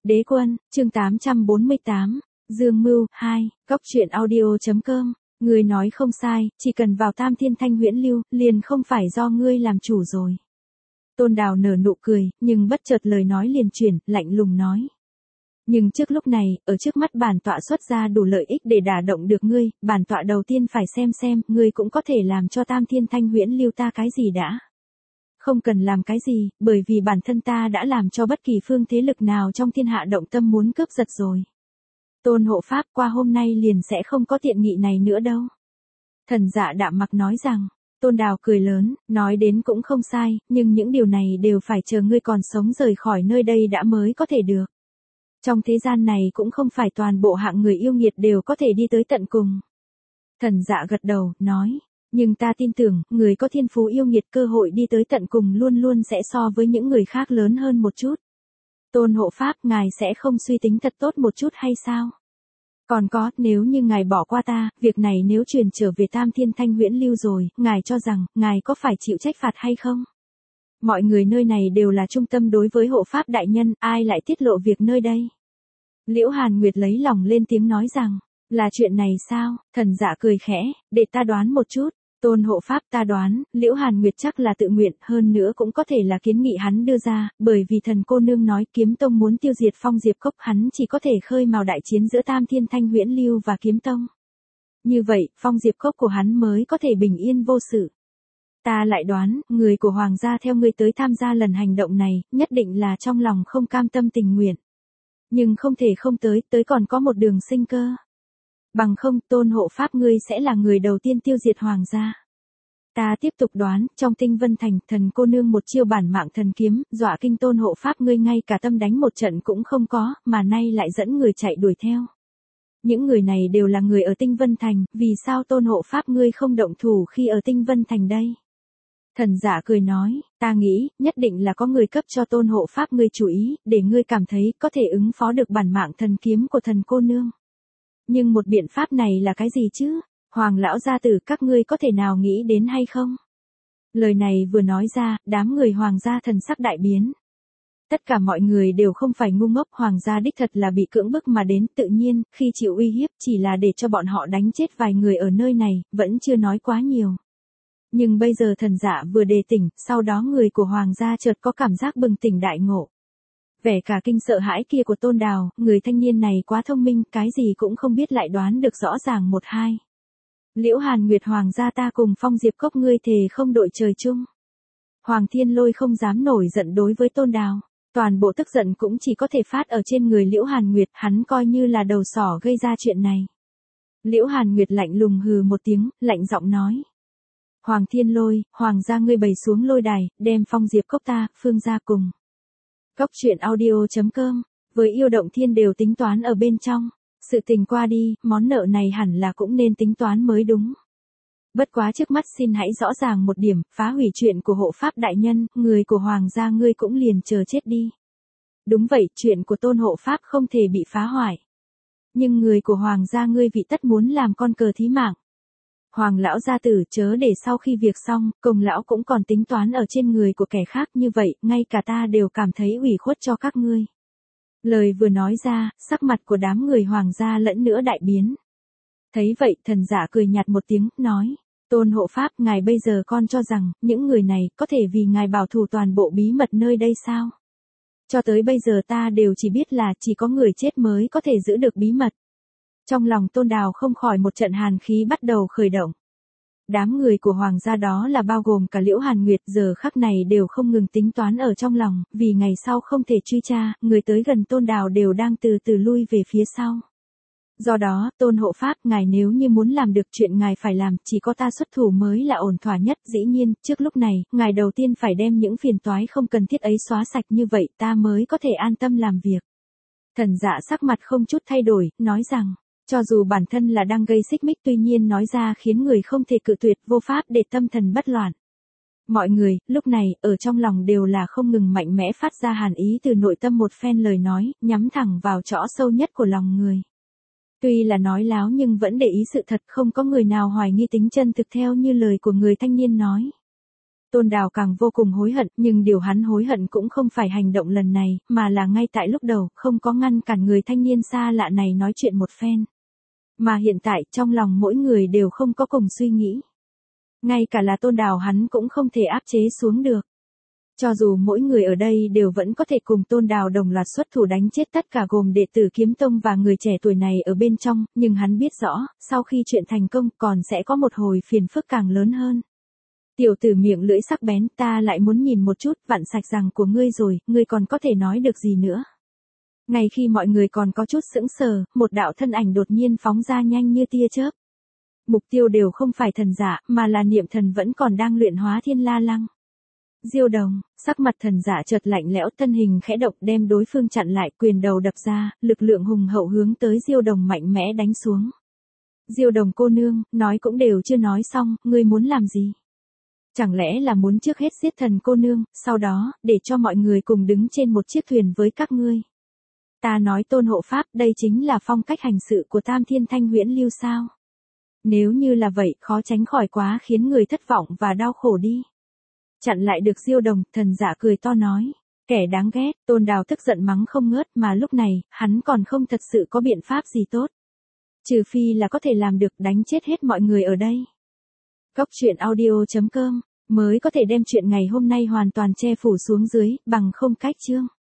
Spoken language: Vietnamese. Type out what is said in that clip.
Đế quân, chương 848, Dương Mưu, 2, Góc truyện audio.com, ngươi nói không sai, chỉ cần vào Tam Thiên Thanh Huyễn Lưu, liền không phải do ngươi làm chủ rồi. Tôn Đào nở nụ cười, nhưng bất chợt lời nói liền chuyển, lạnh lùng nói. Nhưng trước lúc này, ở trước mắt bản tọa xuất ra đủ lợi ích để đả động được ngươi, bản tọa đầu tiên phải xem, ngươi cũng có thể làm cho Tam Thiên Thanh Huyễn Lưu ta cái gì đã. Không cần làm cái gì, bởi vì bản thân ta đã làm cho bất kỳ phương thế lực nào trong thiên hạ động tâm muốn cướp giật rồi. Tôn hộ pháp qua hôm nay liền sẽ không có tiện nghị này nữa đâu. Thần Dạ đạm mặc nói rằng, Tôn Đào cười lớn, nói đến cũng không sai, nhưng những điều này đều phải chờ ngươi còn sống rời khỏi nơi đây đã mới có thể được. Trong thế gian này cũng không phải toàn bộ hạng người yêu nghiệt đều có thể đi tới tận cùng. Thần Dạ gật đầu, nói, nhưng ta tin tưởng, người có thiên phú yêu nghiệt cơ hội đi tới tận cùng luôn luôn sẽ so với những người khác lớn hơn một chút. Tôn hộ pháp, ngài sẽ không suy tính thật tốt một chút hay sao? Còn có, nếu như ngài bỏ qua ta, việc này nếu truyền trở về Tam Thiên Thanh Huyễn Lưu rồi, ngài cho rằng, ngài có phải chịu trách phạt hay không? Mọi người nơi này đều là trung tâm đối với hộ pháp đại nhân, ai lại tiết lộ việc nơi đây? Liễu Hàn Nguyệt lấy lòng lên tiếng nói rằng, là chuyện này sao? Thần Dạ cười khẽ, để ta đoán một chút. Tôn hộ pháp, ta đoán, Liễu Hàn Nguyệt chắc là tự nguyện, hơn nữa cũng có thể là kiến nghị hắn đưa ra, bởi vì thần cô nương nói Kiếm Tông muốn tiêu diệt Phong Diệp Cốc, hắn chỉ có thể khơi mào đại chiến giữa Tam Thiên Thanh Huyễn Lưu và Kiếm Tông. Như vậy, Phong Diệp Cốc của hắn mới có thể bình yên vô sự. Ta lại đoán, người của Hoàng gia theo ngươi tới tham gia lần hành động này, nhất định là trong lòng không cam tâm tình nguyện. Nhưng không thể không tới còn có một đường sinh cơ. Bằng không, Tôn hộ pháp ngươi sẽ là người đầu tiên tiêu diệt Hoàng gia. Ta tiếp tục đoán, trong Tinh Vân Thành, thần cô nương một chiêu bản mạng thần kiếm, dọa kinh Tôn hộ pháp ngươi ngay cả tâm đánh một trận cũng không có, mà nay lại dẫn người chạy đuổi theo. Những người này đều là người ở Tinh Vân Thành, vì sao Tôn hộ pháp ngươi không động thủ khi ở Tinh Vân Thành đây? Thần Dạ cười nói, ta nghĩ, nhất định là có người cấp cho Tôn hộ pháp ngươi chú ý, để ngươi cảm thấy có thể ứng phó được bản mạng thần kiếm của thần cô nương. Nhưng một biện pháp này là cái gì chứ? Hoàng lão gia tử, các ngươi có thể nào nghĩ đến hay không? Lời này vừa nói ra, đám người Hoàng gia thần sắc đại biến. Tất cả mọi người đều không phải ngu ngốc, Hoàng gia đích thật là bị cưỡng bức mà đến, tự nhiên, khi chịu uy hiếp chỉ là để cho bọn họ đánh chết vài người ở nơi này, vẫn chưa nói quá nhiều. Nhưng bây giờ Thần Dạ vừa đề tỉnh, sau đó người của Hoàng gia chợt có cảm giác bừng tỉnh đại ngộ. Vẻ cả kinh sợ hãi kia của Tôn Đào, người thanh niên này quá thông minh, cái gì cũng không biết lại đoán được rõ ràng một hai. Liễu Hàn Nguyệt, Hoàng gia ta cùng Phong Diệp Cốc ngươi thề không đội trời chung. Hoàng Thiên Lôi không dám nổi giận đối với Tôn Đào, toàn bộ tức giận cũng chỉ có thể phát ở trên người Liễu Hàn Nguyệt, hắn coi như là đầu sỏ gây ra chuyện này. Liễu Hàn Nguyệt lạnh lùng hừ một tiếng, lạnh giọng nói. Hoàng Thiên Lôi, Hoàng gia ngươi bày xuống lôi đài, đem Phong Diệp Cốc ta, Phương gia cùng. Góc truyện audio.com, với yêu động thiên đều tính toán ở bên trong. Sự tình qua đi, món nợ này hẳn là cũng nên tính toán mới đúng. Bất quá trước mắt xin hãy rõ ràng một điểm, phá hủy chuyện của hộ pháp đại nhân, người của Hoàng gia ngươi cũng liền chờ chết đi. Đúng vậy, chuyện của Tôn hộ pháp không thể bị phá hoại. Nhưng người của Hoàng gia ngươi vị tất muốn làm con cờ thí mạng. Hoàng lão gia tử, chớ để sau khi việc xong, công lão cũng còn tính toán ở trên người của kẻ khác, như vậy, ngay cả ta đều cảm thấy ủy khuất cho các ngươi. Lời vừa nói ra, sắc mặt của đám người Hoàng gia lẫn nữa đại biến. Thấy vậy, Thần Dạ cười nhạt một tiếng, nói, Tôn hộ pháp, ngài bây giờ con cho rằng, những người này, có thể vì ngài bảo thủ toàn bộ bí mật nơi đây sao? Cho tới bây giờ ta đều chỉ biết là, chỉ có người chết mới có thể giữ được bí mật. Trong lòng Tôn Đào không khỏi một trận hàn khí bắt đầu khởi động. Đám người của Hoàng gia đó là bao gồm cả Liễu Hàn Nguyệt giờ khắc này đều không ngừng tính toán ở trong lòng, vì ngày sau không thể truy tra, người tới gần Tôn Đào đều đang từ từ lui về phía sau. Do đó, Tôn hộ pháp, ngài nếu như muốn làm được chuyện ngài phải làm, chỉ có ta xuất thủ mới là ổn thỏa nhất, dĩ nhiên, trước lúc này, ngài đầu tiên phải đem những phiền toái không cần thiết ấy xóa sạch, như vậy ta mới có thể an tâm làm việc. Thần Dạ sắc mặt không chút thay đổi, nói rằng, cho dù bản thân là đang gây xích mích, tuy nhiên nói ra khiến người không thể cự tuyệt, vô pháp để tâm thần bất loạn. Mọi người, lúc này, ở trong lòng đều là không ngừng mạnh mẽ phát ra hàn ý từ nội tâm một phen lời nói, nhắm thẳng vào chỗ sâu nhất của lòng người. Tuy là nói láo nhưng vẫn để ý sự thật, không có người nào hoài nghi tính chân thực theo như lời của người thanh niên nói. Tôn Đào càng vô cùng hối hận, nhưng điều hắn hối hận cũng không phải hành động lần này, mà là ngay tại lúc đầu, không có ngăn cản người thanh niên xa lạ này nói chuyện một phen. Mà hiện tại, trong lòng mỗi người đều không có cùng suy nghĩ. Ngay cả là Tôn Đào hắn cũng không thể áp chế xuống được. Cho dù mỗi người ở đây đều vẫn có thể cùng Tôn Đào đồng loạt xuất thủ đánh chết tất cả gồm đệ tử Kiếm Tông và người trẻ tuổi này ở bên trong, nhưng hắn biết rõ, sau khi chuyện thành công còn sẽ có một hồi phiền phức càng lớn hơn. Tiểu tử miệng lưỡi sắc bén, ta lại muốn nhìn một chút, vặn sạch răng của ngươi rồi, ngươi còn có thể nói được gì nữa. Ngay khi mọi người còn có chút sững sờ, một đạo thân ảnh đột nhiên phóng ra nhanh như tia chớp. Mục tiêu đều không phải thần giả, mà là niệm thần vẫn còn đang luyện hóa Thiên La Lăng. Diêu Đồng, sắc mặt thần giả chợt lạnh lẽo, thân hình khẽ động đem đối phương chặn lại, quyền đầu đập ra, lực lượng hùng hậu hướng tới Diêu Đồng mạnh mẽ đánh xuống. Diêu Đồng cô nương, nói cũng đều chưa nói xong, ngươi muốn làm gì? Chẳng lẽ là muốn trước hết giết thần cô nương, sau đó, để cho mọi người cùng đứng trên một chiếc thuyền với các ngươi? Ta nói Tôn hộ pháp, đây chính là phong cách hành sự của Tam Thiên Thanh Huyễn Lưu sao? Nếu như là vậy, khó tránh khỏi quá khiến người thất vọng và đau khổ đi. Chặn lại được Diêu Đồng, thần giả cười to nói. Kẻ đáng ghét, Tôn Đào tức giận mắng không ngớt, mà lúc này, hắn còn không thật sự có biện pháp gì tốt. Trừ phi là có thể làm được đánh chết hết mọi người ở đây. Góc truyện audio.com mới có thể đem chuyện ngày hôm nay hoàn toàn che phủ xuống dưới, bằng không cách chương.